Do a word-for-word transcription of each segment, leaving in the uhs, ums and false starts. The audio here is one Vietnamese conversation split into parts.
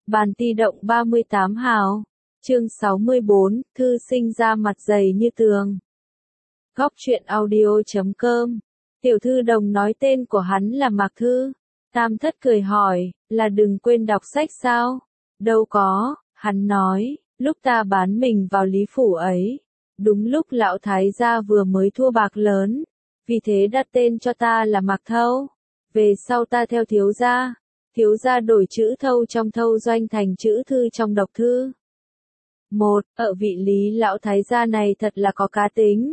Bàn ti động ba mươi tám hào. Chương sáu mươi bốn, thư sinh ra mặt dày như tường. Góc truyện audio chấm com. Tiểu thư đồng nói tên của hắn là Mạc Thư. Tam thất cười hỏi, là đừng quên đọc sách sao? Đâu có, hắn nói, lúc ta bán mình vào Lý Phủ ấy. Đúng lúc lão thái gia vừa mới thua bạc lớn. Vì thế đặt tên cho ta là Mạc Thâu. Về sau ta theo thiếu gia. Thiếu gia đổi chữ thâu trong thâu doanh thành chữ thư trong độc thư. Một, ở vị Lý lão thái gia này thật là có cá tính.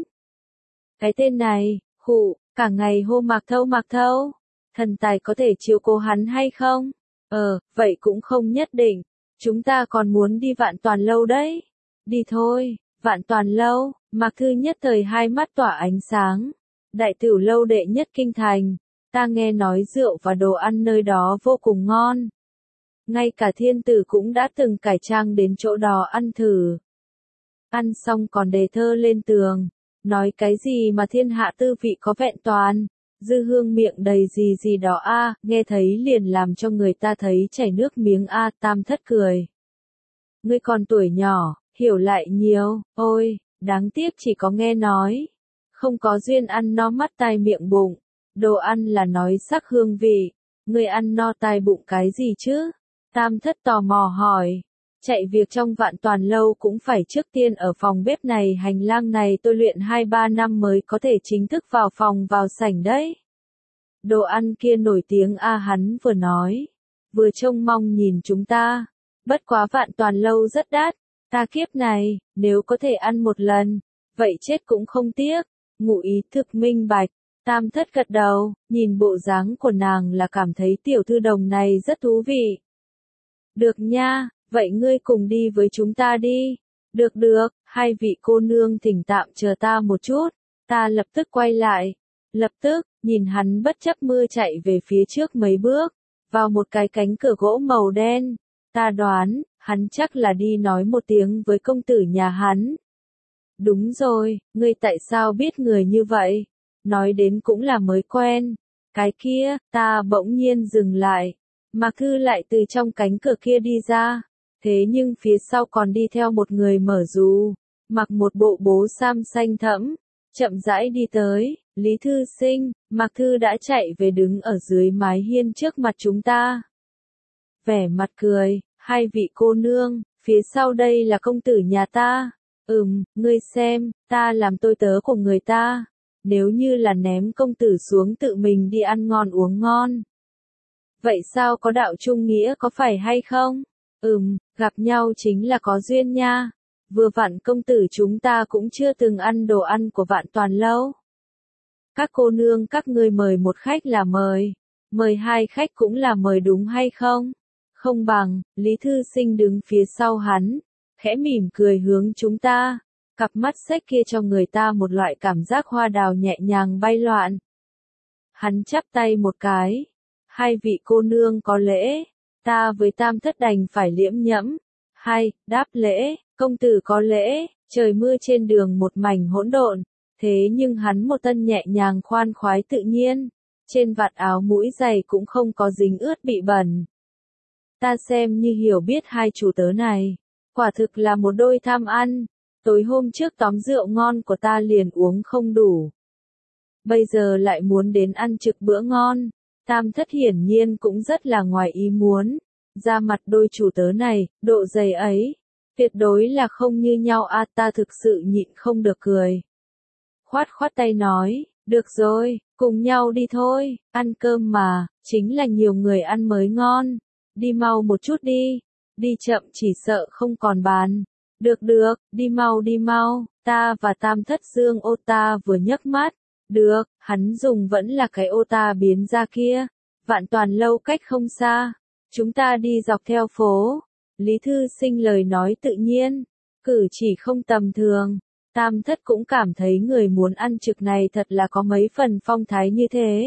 Cái tên này, khụ, cả ngày hô Mạc Thâu Mạc Thâu. Thần tài có thể chiếu cố hắn hay không? Ờ, vậy cũng không nhất định. Chúng ta còn muốn đi Vạn Toàn Lâu đấy. Đi thôi, Vạn Toàn Lâu. Mạc Thư nhất thời hai mắt tỏa ánh sáng. Đại tiểu lâu đệ nhất kinh thành. Ta nghe nói rượu và đồ ăn nơi đó vô cùng ngon. Ngay cả thiên tử cũng đã từng cải trang đến chỗ đó ăn thử. Ăn xong còn đề thơ lên tường. Nói cái gì mà thiên hạ tư vị có vẹn toàn. Dư hương miệng đầy gì gì đó a, nghe thấy liền làm cho người ta thấy chảy nước miếng a. Tam thất cười. Ngươi còn tuổi nhỏ, hiểu lại nhiều, ôi, đáng tiếc chỉ có nghe nói. Không có duyên ăn no mắt tai miệng bụng. Đồ ăn là nói sắc hương vị. Ngươi ăn no tai bụng cái gì chứ? Tam thất tò mò hỏi. Chạy việc trong Vạn Toàn Lâu cũng phải trước tiên ở phòng bếp này hành lang này tôi luyện hai ba năm mới có thể chính thức vào phòng vào sảnh đấy. Đồ ăn kia nổi tiếng a, hắn vừa nói. Vừa trông mong nhìn chúng ta. Bất quá Vạn Toàn Lâu rất đắt. Ta kiếp này, nếu có thể ăn một lần, vậy chết cũng không tiếc. Ngụ ý thực minh bạch. Tam thất gật đầu, nhìn bộ dáng của nàng là cảm thấy tiểu thư đồng này rất thú vị. Được nha, vậy ngươi cùng đi với chúng ta đi. Được được, hai vị cô nương thỉnh tạm chờ ta một chút. Ta lập tức quay lại. Lập tức, nhìn hắn bất chấp mưa chạy về phía trước mấy bước. Vào một cái cánh cửa gỗ màu đen. Ta đoán, hắn chắc là đi nói một tiếng với công tử nhà hắn. Đúng rồi, ngươi tại sao biết người như vậy? Nói đến cũng là mới quen. Cái kia, ta bỗng nhiên dừng lại. Mạc Thư lại từ trong cánh cửa kia đi ra. Thế nhưng phía sau còn đi theo một người mở dù. Mặc một bộ bố sam xanh thẫm. Chậm rãi đi tới. Lý Thư Sinh, Mạc Thư đã chạy về đứng ở dưới mái hiên trước mặt chúng ta. Vẻ mặt cười, hai vị cô nương, phía sau đây là công tử nhà ta. Ừm, ngươi xem, ta làm tôi tớ của người ta. Nếu như là ném công tử xuống tự mình đi ăn ngon uống ngon. Vậy sao có đạo trung nghĩa có phải hay không? Ừm, gặp nhau chính là có duyên nha. Vừa vặn công tử chúng ta cũng chưa từng ăn đồ ăn của Vạn Toàn Lâu. Các cô nương các ngươi mời một khách là mời. Mời hai khách cũng là mời đúng hay không? Không bằng, Lý Thư Sinh đứng phía sau hắn. Khẽ mỉm cười hướng chúng ta. Cặp mắt xếch kia cho người ta một loại cảm giác hoa đào nhẹ nhàng bay loạn. Hắn chắp tay một cái. Hai vị cô nương có lễ. Ta với tam thất đành phải liễm nhẫm. Hai, đáp lễ, công tử có lễ. Trời mưa trên đường một mảnh hỗn độn. Thế nhưng hắn một thân nhẹ nhàng khoan khoái tự nhiên. Trên vạt áo mũi giày cũng không có dính ướt bị bẩn. Ta xem như hiểu biết hai chủ tớ này. Quả thực là một đôi tham ăn. Tối hôm trước tóm rượu ngon của ta liền uống không đủ. Bây giờ lại muốn đến ăn trực bữa ngon. Tam thất hiển nhiên cũng rất là ngoài ý muốn. Ra mặt đôi chủ tớ này, độ dày ấy. Tuyệt đối là không như nhau a, ta thực sự nhịn không được cười. Khoát khoát tay nói, được rồi, cùng nhau đi thôi, ăn cơm mà, chính là nhiều người ăn mới ngon. Đi mau một chút đi, đi chậm chỉ sợ không còn bàn. Được được, đi mau đi mau, ta và tam thất dương ô ta vừa nhấc mắt. Được, hắn dùng vẫn là cái ô ta biến ra kia. Vạn Toàn Lâu cách không xa. Chúng ta đi dọc theo phố. Lý Thư Sinh lời nói tự nhiên. Cử chỉ không tầm thường. Tam thất cũng cảm thấy người muốn ăn trực này thật là có mấy phần phong thái như thế.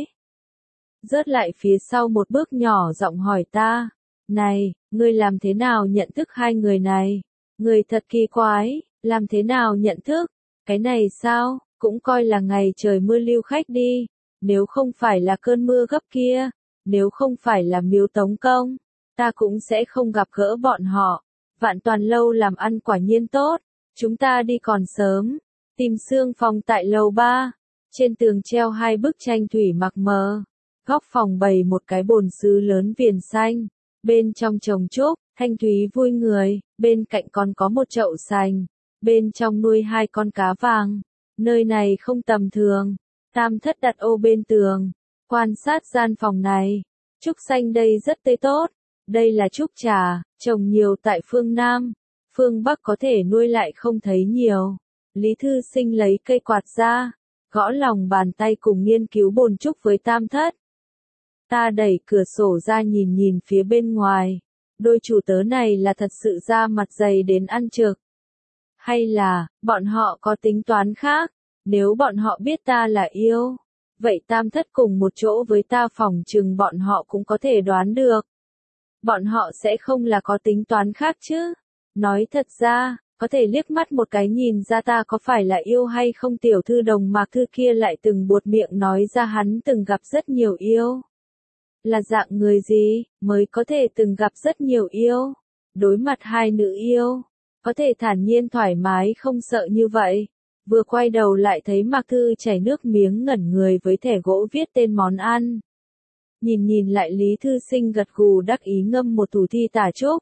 Rớt lại phía sau một bước nhỏ giọng hỏi ta. Này, ngươi làm thế nào nhận thức hai người này? Người thật kỳ quái, làm thế nào nhận thức? Cái này sao, cũng coi là ngày trời mưa lưu khách đi. Nếu không phải là cơn mưa gấp kia, nếu không phải là Miếu Tống Công, ta cũng sẽ không gặp gỡ bọn họ. Vạn Toàn lâu làm ăn quả nhiên tốt, chúng ta đi còn sớm. Tìm Sương Phong tại lầu ba, trên tường treo hai bức tranh thủy mặc mờ. Góc phòng bày một cái bồn sứ lớn viền xanh, bên trong trồng trúc, thanh thúy vui người, bên cạnh còn có một chậu sành, bên trong nuôi hai con cá vàng. Nơi này không tầm thường. Tam Thất đặt ô bên tường, quan sát gian phòng này. Trúc xanh đây rất tươi tốt. Đây là trúc trà, trồng nhiều tại phương Nam. Phương Bắc có thể nuôi lại không thấy nhiều. Lý Thư Sinh lấy cây quạt ra, gõ lòng bàn tay cùng nghiên cứu bồn trúc với Tam Thất. Ta đẩy cửa sổ ra nhìn nhìn phía bên ngoài. Đôi chủ tớ này là thật sự ra mặt dày đến ăn trực. Hay là, bọn họ có tính toán khác? Nếu bọn họ biết ta là yêu, vậy Tam Thất cùng một chỗ với ta phỏng chừng bọn họ cũng có thể đoán được. Bọn họ sẽ không là có tính toán khác chứ. Nói thật ra, có thể liếc mắt một cái nhìn ra ta có phải là yêu hay không. Tiểu thư Đồng Mạc Thư kia lại từng buột miệng nói ra hắn từng gặp rất nhiều yêu. Là dạng người gì, mới có thể từng gặp rất nhiều yêu? Đối mặt hai nữ yêu, có thể thản nhiên thoải mái không sợ như vậy. Vừa quay đầu lại thấy Mạc Thư chảy nước miếng ngẩn người với thẻ gỗ viết tên món ăn. Nhìn nhìn lại Lý Thư Sinh gật gù đắc ý ngâm một thủ thi tả trúc.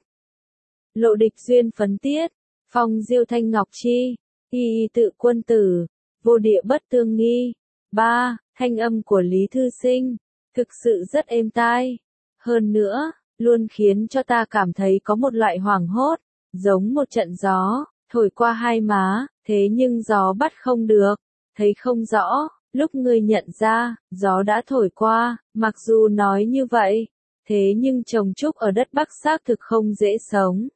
Lộ địch duyên phấn tiết, phong diêu thanh ngọc chi, y y tự quân tử, vô địa bất tương nghi. Ba, thanh âm của Lý Thư Sinh, thực sự rất êm tai. Hơn nữa, luôn khiến cho ta cảm thấy có một loại hoảng hốt, giống một trận gió, thổi qua hai má, thế nhưng gió bắt không được, thấy không rõ. Lúc ngươi nhận ra, gió đã thổi qua, mặc dù nói như vậy, thế nhưng trồng trúc ở đất Bắc xác thực không dễ sống.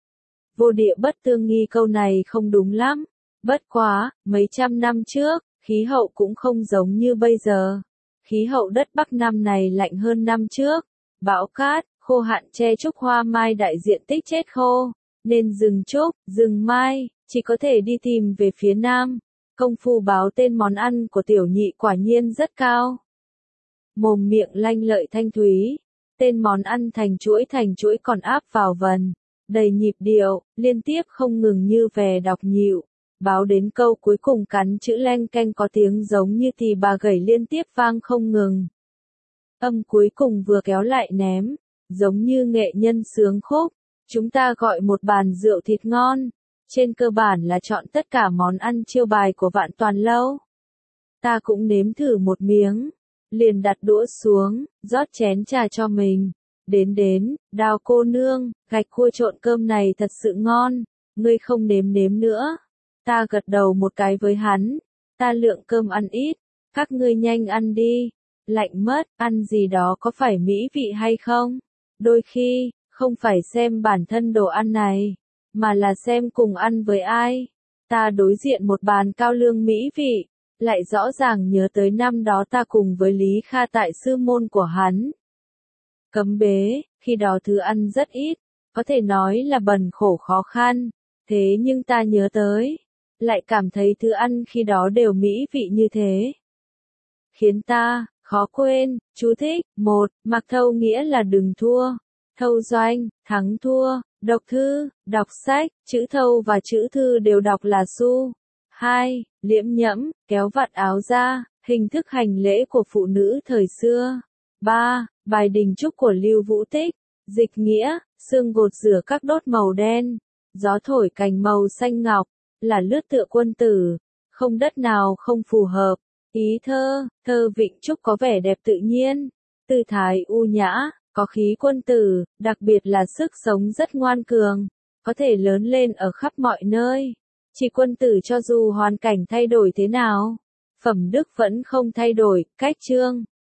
Vô địa bất tương nghi câu này không đúng lắm. Bất quá, mấy trăm năm trước, khí hậu cũng không giống như bây giờ. Khí hậu đất Bắc năm này lạnh hơn năm trước. Bão cát, khô hạn che trúc hoa mai đại diện tích chết khô. Nên rừng trúc, rừng mai, chỉ có thể đi tìm về phía Nam. Công phu báo tên món ăn của tiểu nhị quả nhiên rất cao. Mồm miệng lanh lợi thanh thúy. Tên món ăn thành chuỗi thành chuỗi còn áp vào vần. Đầy nhịp điệu, liên tiếp không ngừng như về đọc nhịu. Báo đến câu cuối cùng cắn chữ leng keng có tiếng giống như tỳ bà gẩy liên tiếp vang không ngừng. Âm cuối cùng vừa kéo lại ném, giống như nghệ nhân sướng khúc. Chúng ta gọi một bàn rượu thịt ngon. Trên cơ bản là chọn tất cả món ăn chiêu bài của Vạn Toàn lâu. Ta cũng nếm thử một miếng, liền đặt đũa xuống, rót chén trà cho mình. Đến đến, Đào cô nương, gạch cua trộn cơm này thật sự ngon, ngươi không nếm nếm nữa. Ta gật đầu một cái với hắn, ta lượng cơm ăn ít, các ngươi nhanh ăn đi, lạnh mất, ăn gì đó có phải mỹ vị hay không? Đôi khi, không phải xem bản thân đồ ăn này, mà là xem cùng ăn với ai. Ta đối diện một bàn cao lương mỹ vị, lại rõ ràng nhớ tới năm đó ta cùng với Lý Kha tại sư môn của hắn. Cấm bế, khi đó thứ ăn rất ít, có thể nói là bần khổ khó khăn, thế nhưng ta nhớ tới, lại cảm thấy thứ ăn khi đó đều mỹ vị như thế. Khiến ta, khó quên, chú thích, một, mặc thâu nghĩa là đừng thua, thâu doanh, thắng thua, đọc thư, đọc sách, chữ thâu và chữ thư đều đọc là su. Hai, liễm nhẫm, kéo vạt áo ra, hình thức hành lễ của phụ nữ thời xưa. Ba, bài đình trúc của Lưu Vũ Tích, dịch nghĩa, xương gột rửa các đốt màu đen, gió thổi cành màu xanh ngọc, là lướt tựa quân tử, không đất nào không phù hợp. Ý thơ, thơ vịnh trúc có vẻ đẹp tự nhiên, tư thái u nhã, có khí quân tử, đặc biệt là sức sống rất ngoan cường, có thể lớn lên ở khắp mọi nơi. Chỉ quân tử cho dù hoàn cảnh thay đổi thế nào, phẩm đức vẫn không thay đổi. Cách chương